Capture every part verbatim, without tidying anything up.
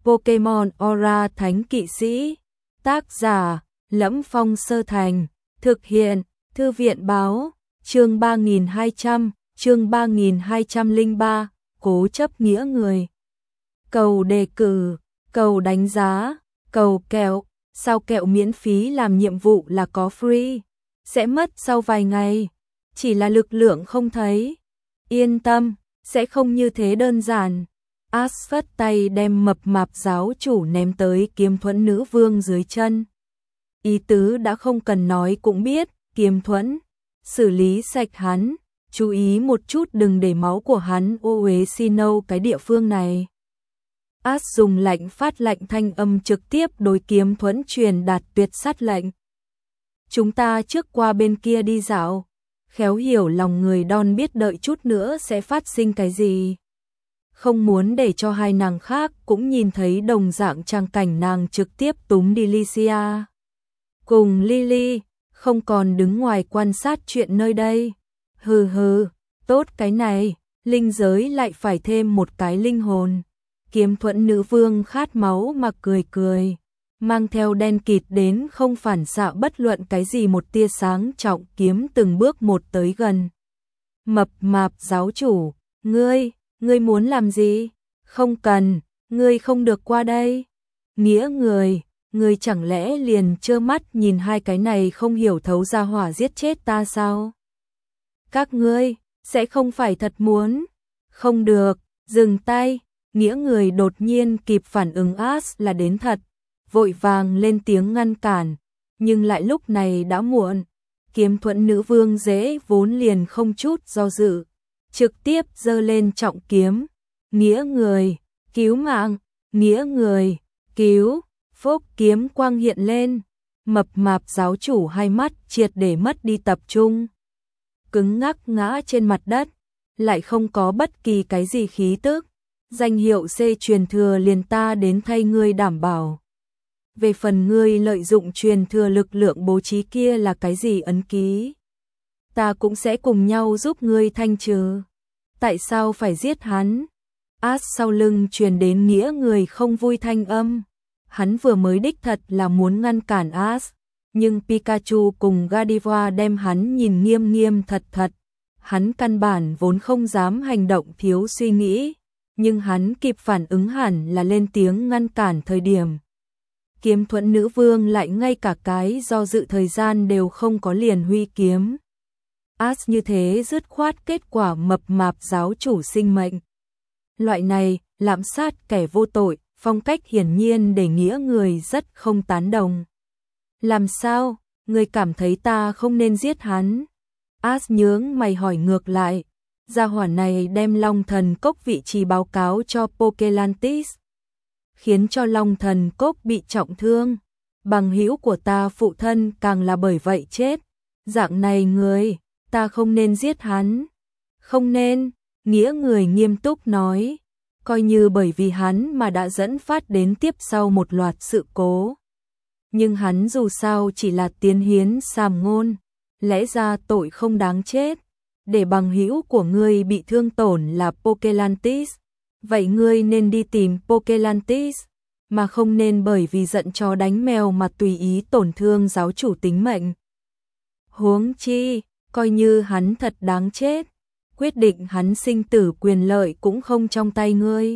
Pokemon Aura Thánh Kỵ Sĩ. Tác giả: Lẫm Phong Sơ Thành. Thực hiện: Thư viện báo. Chương ba nghìn hai trăm, chương ba nghìn hai trăm lẻ ba, cố chấp nghĩa người. Cầu đề cử, cầu đánh giá, cầu kẹo, sao kẹo miễn phí làm nhiệm vụ là có free, sẽ mất sau vài ngày, chỉ là lực lượng không thấy. Yên tâm, sẽ không như thế đơn giản. Ash phất tay đem mập mạp giáo chủ ném tới Kiếm Thuẫn nữ vương dưới chân. Ý tứ đã không cần nói cũng biết, Kiếm Thuẫn, xử lý sạch hắn, chú ý một chút đừng để máu của hắn ô uế xin nâu cái địa phương này. Ash dùng lạnh phát lạnh thanh âm trực tiếp đối Kiếm Thuẫn truyền đạt tuyệt sát lệnh. Chúng ta trước qua bên kia đi dạo, khéo hiểu lòng người Don biết đợi chút nữa sẽ phát sinh cái gì. Không muốn để cho hai nàng khác cũng nhìn thấy đồng dạng trang cảnh nàng trực tiếp túm đi Lycia. Cùng Lily, không còn đứng ngoài quan sát chuyện nơi đây. Hừ hừ, tốt cái này, linh giới lại phải thêm một cái linh hồn. Kiếm Thuẫn nữ vương khát máu mà cười cười, mang theo đen kịt đến không phản xạ bất luận cái gì một tia sáng trọng kiếm từng bước một tới gần. Mập mạp giáo chủ, ngươi, ngươi muốn làm gì? Không cần, ngươi không được qua đây. Nghĩa người, ngươi chẳng lẽ liền trơ mắt nhìn hai cái này không hiểu thấu ra hỏa giết chết ta sao? Các ngươi, sẽ không phải thật muốn. Không được, dừng tay. Nghĩa người đột nhiên kịp phản ứng Ash là đến thật, vội vàng lên tiếng ngăn cản, nhưng lại lúc này đã muộn. Kiếm Thuẫn nữ vương dễ vốn liền không chút do dự, trực tiếp giơ lên trọng kiếm. Nghĩa người, cứu mạng, nghĩa người, cứu, phốc kiếm quang hiện lên, mập mạp giáo chủ hai mắt triệt để mất đi tập trung. Cứng ngắc ngã trên mặt đất, lại không có bất kỳ cái gì khí tức. Danh hiệu C truyền thừa liền ta đến thay ngươi đảm bảo. Về phần ngươi lợi dụng truyền thừa lực lượng bố trí kia là cái gì ấn ký, ta cũng sẽ cùng nhau giúp ngươi thanh trừ. Tại sao phải giết hắn? Ash sau lưng truyền đến nghĩa người không vui thanh âm. Hắn vừa mới đích thật là muốn ngăn cản Ash, nhưng Pikachu cùng Gardevoir đem hắn nhìn nghiêm nghiêm thật thật. Hắn căn bản vốn không dám hành động thiếu suy nghĩ, nhưng hắn kịp phản ứng hẳn là lên tiếng ngăn cản thời điểm. Kiếm Thuẫn nữ vương lại ngay cả cái do dự thời gian đều không có liền huy kiếm. Ash như thế dứt khoát kết quả mập mạp giáo chủ sinh mệnh. Loại này, lạm sát kẻ vô tội, phong cách hiển nhiên để nghĩa người rất không tán đồng. Làm sao, người cảm thấy ta không nên giết hắn? Ash nhướng mày hỏi ngược lại. Gia hỏa này đem Long Thần Cốc vị trí báo cáo cho Pokelantis, khiến cho Long Thần Cốc bị trọng thương. Bằng hữu của ta phụ thân càng là bởi vậy chết. Dạng này người, ta không nên giết hắn. Không nên, nghĩa người nghiêm túc nói. Coi như bởi vì hắn mà đã dẫn phát đến tiếp sau một loạt sự cố. Nhưng hắn dù sao chỉ là tiến hiến sàm ngôn, lẽ ra tội không đáng chết. Để bằng hữu của ngươi bị thương tổn là Pokelantis, vậy ngươi nên đi tìm Pokelantis, mà không nên bởi vì giận chó đánh mèo mà tùy ý tổn thương giáo chủ tính mệnh. Huống chi, coi như hắn thật đáng chết, quyết định hắn sinh tử quyền lợi cũng không trong tay ngươi.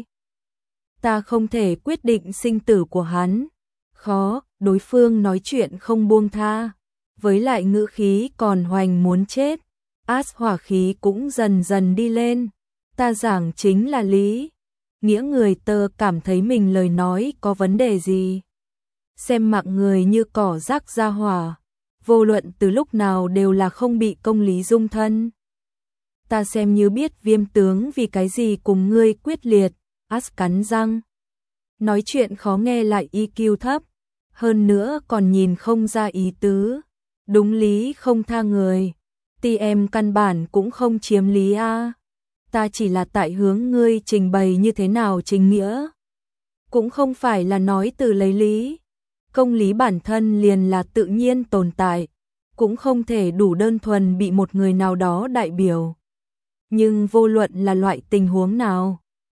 Ta không thể quyết định sinh tử của hắn. Khó, đối phương nói chuyện không buông tha, với lại ngữ khí còn hoành muốn chết. Ash hỏa khí cũng dần dần đi lên. Ta giảng chính là lý. Nghĩa người tơ cảm thấy mình lời nói có vấn đề gì. Xem mạng người như cỏ rác ra hỏa, vô luận từ lúc nào đều là không bị công lý dung thân. Ta xem như biết Viêm tướng vì cái gì cùng ngươi quyết liệt. Ash cắn răng. Nói chuyện khó nghe lại i kiu thấp, hơn nữa còn nhìn không ra ý tứ. Đúng lý không tha người. Ti em căn bản cũng không chiếm lý a. Ta chỉ là tại hướng ngươi trình bày như thế nào trình nghĩa. Cũng không phải là nói từ lấy lý. Công lý bản thân liền là tự nhiên tồn tại, cũng không thể đủ đơn thuần bị một người nào đó đại biểu. Nhưng vô luận là loại tình huống nào,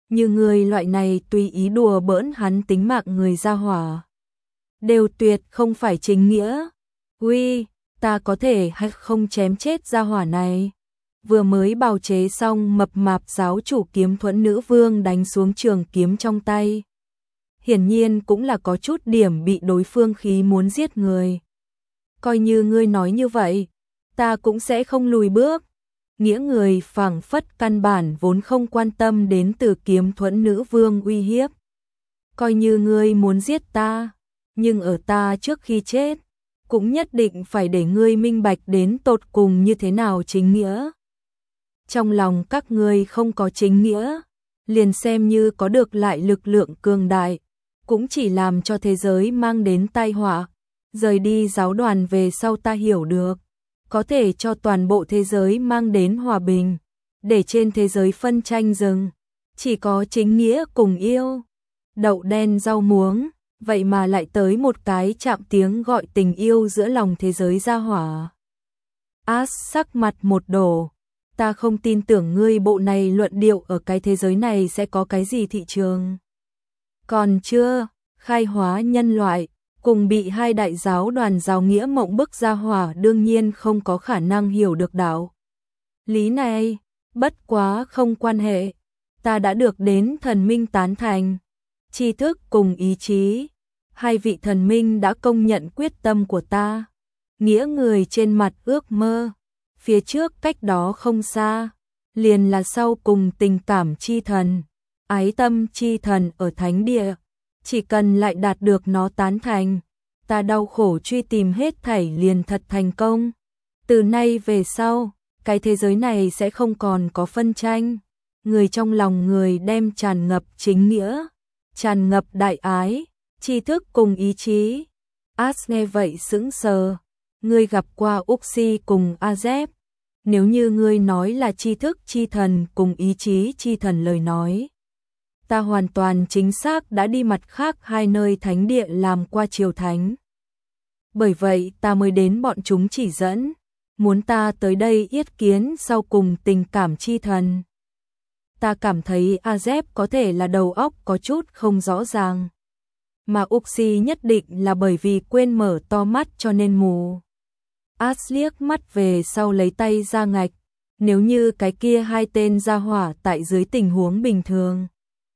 Như người loại này tùy ý đùa bỡn hắn tính mạng người ra hỏa. Đều tuyệt không phải chính nghĩa. Uy, ta có thể hay không chém chết ra hỏa này. Vừa mới bào chế xong mập mạp giáo chủ Kiếm Thuẫn nữ vương đánh xuống trường kiếm trong tay. Hiển nhiên cũng là có chút điểm bị đối phương khí muốn giết người. Coi như ngươi nói như vậy, ta cũng sẽ không lùi bước. Nghĩa người phảng phất căn bản vốn không quan tâm đến từ Kiếm Thuẫn nữ vương uy hiếp. Coi như ngươi muốn giết ta, nhưng ở ta trước khi chết, cũng nhất định phải để ngươi minh bạch đến tột cùng như thế nào chính nghĩa. Trong lòng các ngươi không có chính nghĩa, liền xem như có được lại lực lượng cường đại, cũng chỉ làm cho thế giới mang đến tai họa. Rời đi giáo đoàn về sau ta hiểu được, có thể cho toàn bộ thế giới mang đến hòa bình, để trên thế giới phân tranh dừng, chỉ có chính nghĩa cùng yêu. Đậu đen rau muống, vậy mà lại tới một cái chạm tiếng gọi tình yêu giữa lòng thế giới ra hỏa. As sắc mặt một đổ, ta không tin tưởng ngươi bộ này luận điệu ở cái thế giới này sẽ có cái gì thị trường. Còn chưa, khai hóa nhân loại, cùng bị hai đại giáo đoàn giáo nghĩa mộng bức ra hỏa đương nhiên không có khả năng hiểu được đạo lý này, bất quá không quan hệ, ta đã được đến thần minh tán thành, tri thức cùng ý chí, hai vị thần minh đã công nhận quyết tâm của ta. Nghĩa người trên mặt ước mơ, phía trước cách đó không xa, liền là sau cùng tình cảm chi thần, ái tâm chi thần ở thánh địa. Chỉ cần lại đạt được nó tán thành, ta đau khổ truy tìm hết thảy liền thật thành công. Từ nay về sau, cái thế giới này sẽ không còn có phân tranh. Người trong lòng người đem tràn ngập chính nghĩa, tràn ngập đại ái, tri thức cùng ý chí. As nghe vậy sững sờ. Ngươi gặp qua Uxi cùng Azep. Nếu như ngươi nói là tri thức chi thần cùng ý chí chi thần lời nói, ta hoàn toàn chính xác đã đi mặt khác hai nơi thánh địa làm qua triều thánh. Bởi vậy ta mới đến bọn chúng chỉ dẫn, muốn ta tới đây yết kiến sau cùng tình cảm chi thần. Ta cảm thấy Azep có thể là đầu óc có chút không rõ ràng, mà Uxi nhất định là bởi vì quên mở to mắt cho nên mù. As liếc mắt về sau lấy tay ra ngạch, nếu như cái kia hai tên ra hỏa tại dưới tình huống bình thường,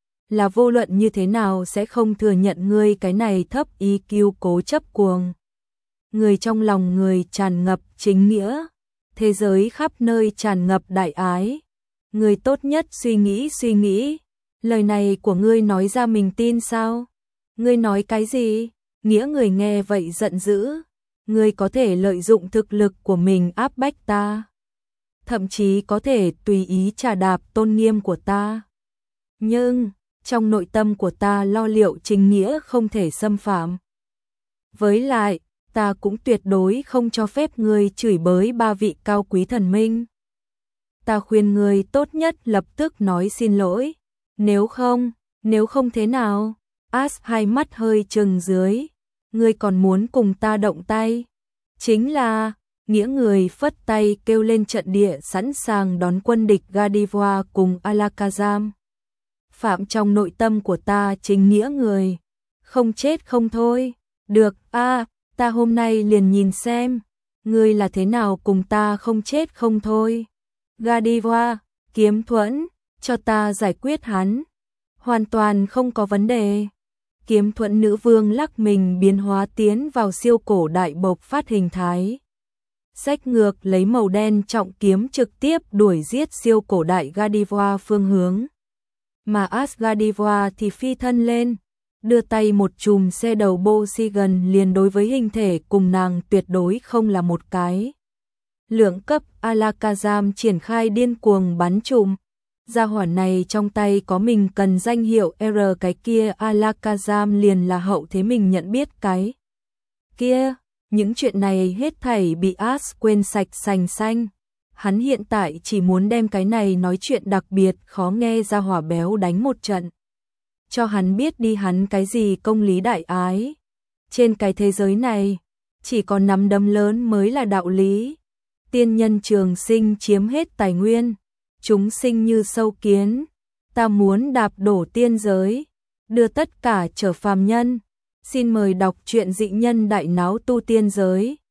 là vô luận như thế nào sẽ không thừa nhận ngươi cái này thấp i kiu cố chấp cuồng. Người trong lòng người tràn ngập chính nghĩa, thế giới khắp nơi tràn ngập đại ái. Người tốt nhất suy nghĩ suy nghĩ, lời này của ngươi nói ra mình tin sao? Ngươi nói cái gì? Nghĩa người nghe vậy giận dữ. Ngươi có thể lợi dụng thực lực của mình áp bách ta, thậm chí có thể tùy ý trà đạp tôn nghiêm của ta. Nhưng, trong nội tâm của ta lo liệu chính nghĩa không thể xâm phạm. Với lại, ta cũng tuyệt đối không cho phép ngươi chửi bới ba vị cao quý thần minh. Ta khuyên ngươi tốt nhất lập tức nói xin lỗi. Nếu không, nếu không thế nào? As hai mắt hơi trừng dưới. Ngươi còn muốn cùng ta động tay? Chính là, nghĩa người phất tay kêu lên trận địa sẵn sàng đón quân địch Gardevoir cùng Alakazam. Phạm trong nội tâm của ta chính nghĩa người. Không chết không thôi. Được, a, à, ta hôm nay liền nhìn xem. Ngươi là thế nào cùng ta không chết không thôi. Gardevoir, Kiếm Thuẫn, cho ta giải quyết hắn. Hoàn toàn không có vấn đề. Kiếm Thuẫn nữ vương lắc mình biến hóa tiến vào siêu cổ đại bộc phát hình thái. Xách ngược lấy màu đen trọng kiếm trực tiếp đuổi giết siêu cổ đại Gardevoir phương hướng. Mà As Gardevoir thì phi thân lên, đưa tay một chùm xe đầu Bosigan liền đối với hình thể cùng nàng tuyệt đối không là một cái. Lượng cấp Alakazam triển khai điên cuồng bắn chùm. Gia hỏa này trong tay có mình cần danh hiệu R, cái kia Alakazam liền là hậu thế mình nhận biết cái kia. Những chuyện này hết thảy bị As quên sạch sành xanh. Hắn hiện tại chỉ muốn đem cái này nói chuyện đặc biệt khó nghe gia hỏa béo đánh một trận. Cho hắn biết đi hắn cái gì công lý đại ái. Trên cái thế giới này, chỉ có nắm đấm lớn mới là đạo lý. Tiên nhân trường sinh chiếm hết tài nguyên, chúng sinh như sâu kiến. ta muốn đạp đổ tiên giới, đưa tất cả trở phàm nhân. Xin mời đọc truyện Dị Nhân Đại Náo Tu Tiên Giới.